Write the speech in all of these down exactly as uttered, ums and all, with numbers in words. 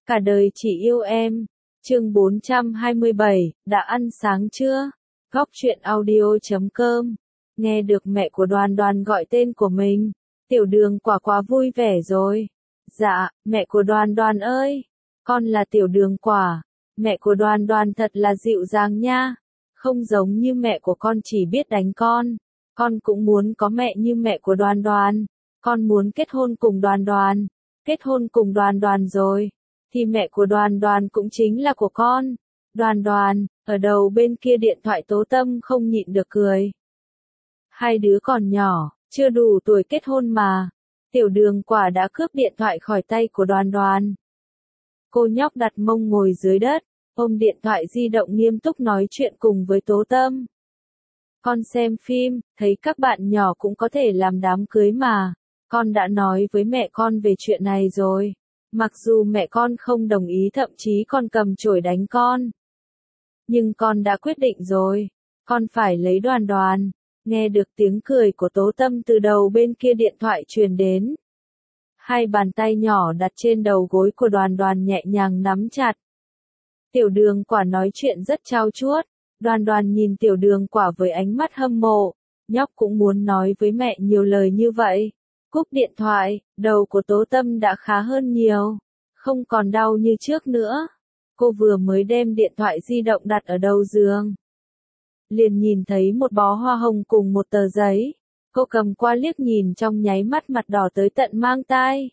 Cả đời chỉ yêu em. Chương bốn trăm hai mươi bảy, đã ăn sáng chưa? Góc truyện audio chấm com. Nghe được mẹ của Đoan Đoan gọi tên của mình, Tiểu Đường Quả quá vui vẻ rồi. Dạ, mẹ của Đoan Đoan ơi, con là Tiểu Đường Quả. Mẹ của Đoan Đoan thật là dịu dàng nha. Không giống như mẹ của con chỉ biết đánh con. Con cũng muốn có mẹ như mẹ của Đoan Đoan. Con muốn kết hôn cùng Đoan Đoan. Kết hôn cùng Đoan Đoan rồi thì mẹ của Đoan Đoan cũng chính là của con. Đoan Đoan, ở đầu bên kia điện thoại Tố Tâm không nhịn được cười. Hai đứa còn nhỏ, chưa đủ tuổi kết hôn mà. Tiểu Đường Quả đã cướp điện thoại khỏi tay của Đoan Đoan. Cô nhóc đặt mông ngồi dưới đất, ôm điện thoại di động nghiêm túc nói chuyện cùng với Tố Tâm. Con xem phim, thấy các bạn nhỏ cũng có thể làm đám cưới mà. Con đã nói với mẹ con về chuyện này rồi. Mặc dù mẹ con không đồng ý, thậm chí còn cầm chổi đánh con. Nhưng con đã quyết định rồi. Con phải lấy Đoan Đoan. Nghe được tiếng cười của Tố Tâm từ đầu bên kia điện thoại truyền đến. Hai bàn tay nhỏ đặt trên đầu gối của Đoan Đoan nhẹ nhàng nắm chặt. Tiểu Đường Quả nói chuyện rất trau chuốt. Đoan Đoan nhìn Tiểu Đường Quả với ánh mắt hâm mộ. Nhóc cũng muốn nói với mẹ nhiều lời như vậy. Cúp điện thoại, đầu của Tố Tâm đã khá hơn nhiều. Không còn đau như trước nữa. Cô vừa mới đem điện thoại di động đặt ở đầu giường. Liền nhìn thấy một bó hoa hồng cùng một tờ giấy. Cô cầm qua liếc nhìn trong nháy mắt mặt đỏ tới tận mang tai.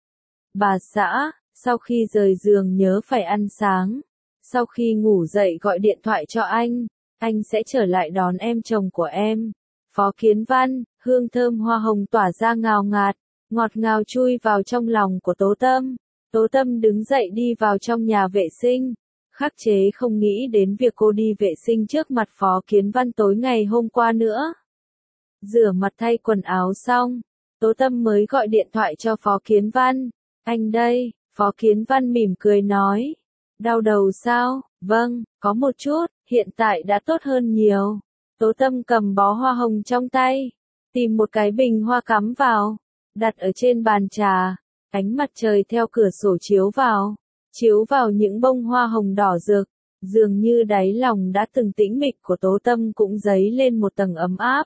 Bà xã, sau khi rời giường nhớ phải ăn sáng. Sau khi ngủ dậy gọi điện thoại cho anh. Anh sẽ trở lại đón em chồng của em. Phó Kiến Văn, hương thơm hoa hồng tỏa ra ngào ngạt, ngọt ngào chui vào trong lòng của Tố Tâm. Tố Tâm đứng dậy đi vào trong nhà vệ sinh, khắc chế không nghĩ đến việc cô đi vệ sinh trước mặt Phó Kiến Văn tối ngày hôm qua nữa. Rửa mặt thay quần áo xong, Tố Tâm mới gọi điện thoại cho Phó Kiến Văn. Anh đây, Phó Kiến Văn mỉm cười nói. Đau đầu sao? Vâng, có một chút, hiện tại đã tốt hơn nhiều. Tố Tâm cầm bó hoa hồng trong tay, tìm một cái bình hoa cắm vào, đặt ở trên bàn trà. Ánh mặt trời theo cửa sổ chiếu vào, chiếu vào những bông hoa hồng đỏ rực, dường như đáy lòng đã từng tĩnh mịch của Tố Tâm cũng dấy lên một tầng ấm áp.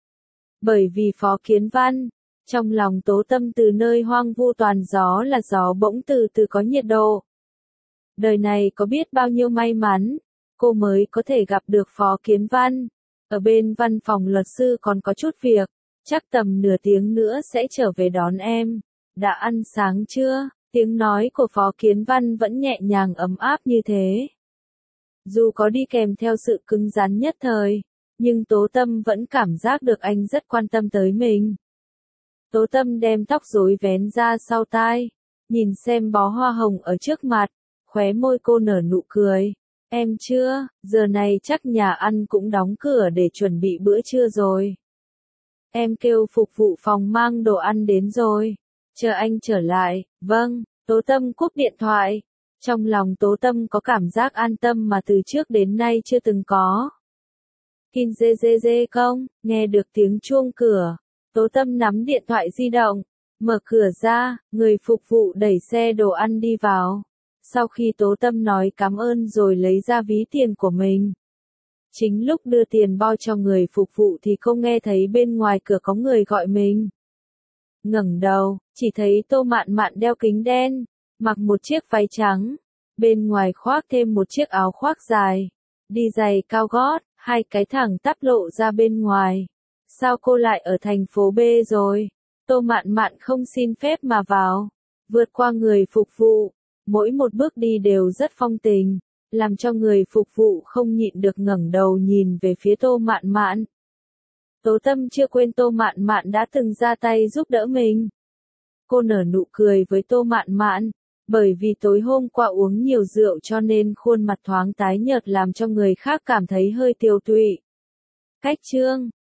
Bởi vì Phó Kiến Văn, trong lòng Tố Tâm từ nơi hoang vu toàn gió là gió bỗng từ từ có nhiệt độ. Đời này có biết bao nhiêu may mắn, cô mới có thể gặp được Phó Kiến Văn. Ở bên văn phòng luật sư còn có chút việc, chắc tầm nửa tiếng nữa sẽ trở về đón em. Đã ăn sáng chưa? Tiếng nói của Phó Kiến Văn vẫn nhẹ nhàng ấm áp như thế. Dù có đi kèm theo sự cứng rắn nhất thời, nhưng Tố Tâm vẫn cảm giác được anh rất quan tâm tới mình. Tố Tâm đem tóc rối vén ra sau tai, nhìn xem bó hoa hồng ở trước mặt, khóe môi cô nở nụ cười. Em chưa, giờ này chắc nhà ăn cũng đóng cửa để chuẩn bị bữa trưa rồi. Em kêu phục vụ phòng mang đồ ăn đến rồi. Chờ anh trở lại. Vâng, Tố Tâm cúp điện thoại. Trong lòng Tố Tâm có cảm giác an tâm mà từ trước đến nay chưa từng có. Kin dê dê dê không, nghe được tiếng chuông cửa. Tố Tâm nắm điện thoại di động, mở cửa ra, người phục vụ đẩy xe đồ ăn đi vào. Sau khi Tố Tâm nói cảm ơn rồi lấy ra ví tiền của mình. Chính lúc đưa tiền bao cho người phục vụ thì cô nghe thấy bên ngoài cửa có người gọi mình. Ngẩng đầu, chỉ thấy Tô Mạn Mạn đeo kính đen, mặc một chiếc váy trắng, bên ngoài khoác thêm một chiếc áo khoác dài, đi giày cao gót, hai cái thẳng tắp lộ ra bên ngoài. Sao cô lại ở thành phố B rồi? Tô Mạn Mạn không xin phép mà vào, vượt qua người phục vụ. Mỗi một bước đi đều rất phong tình, làm cho người phục vụ không nhịn được ngẩng đầu nhìn về phía Tô Mạn Mạn. Tố Tâm chưa quên Tô Mạn Mạn đã từng ra tay giúp đỡ mình. Cô nở nụ cười với Tô Mạn Mạn, bởi vì tối hôm qua uống nhiều rượu cho nên khuôn mặt thoáng tái nhợt làm cho người khác cảm thấy hơi tiều tụy. Cách chương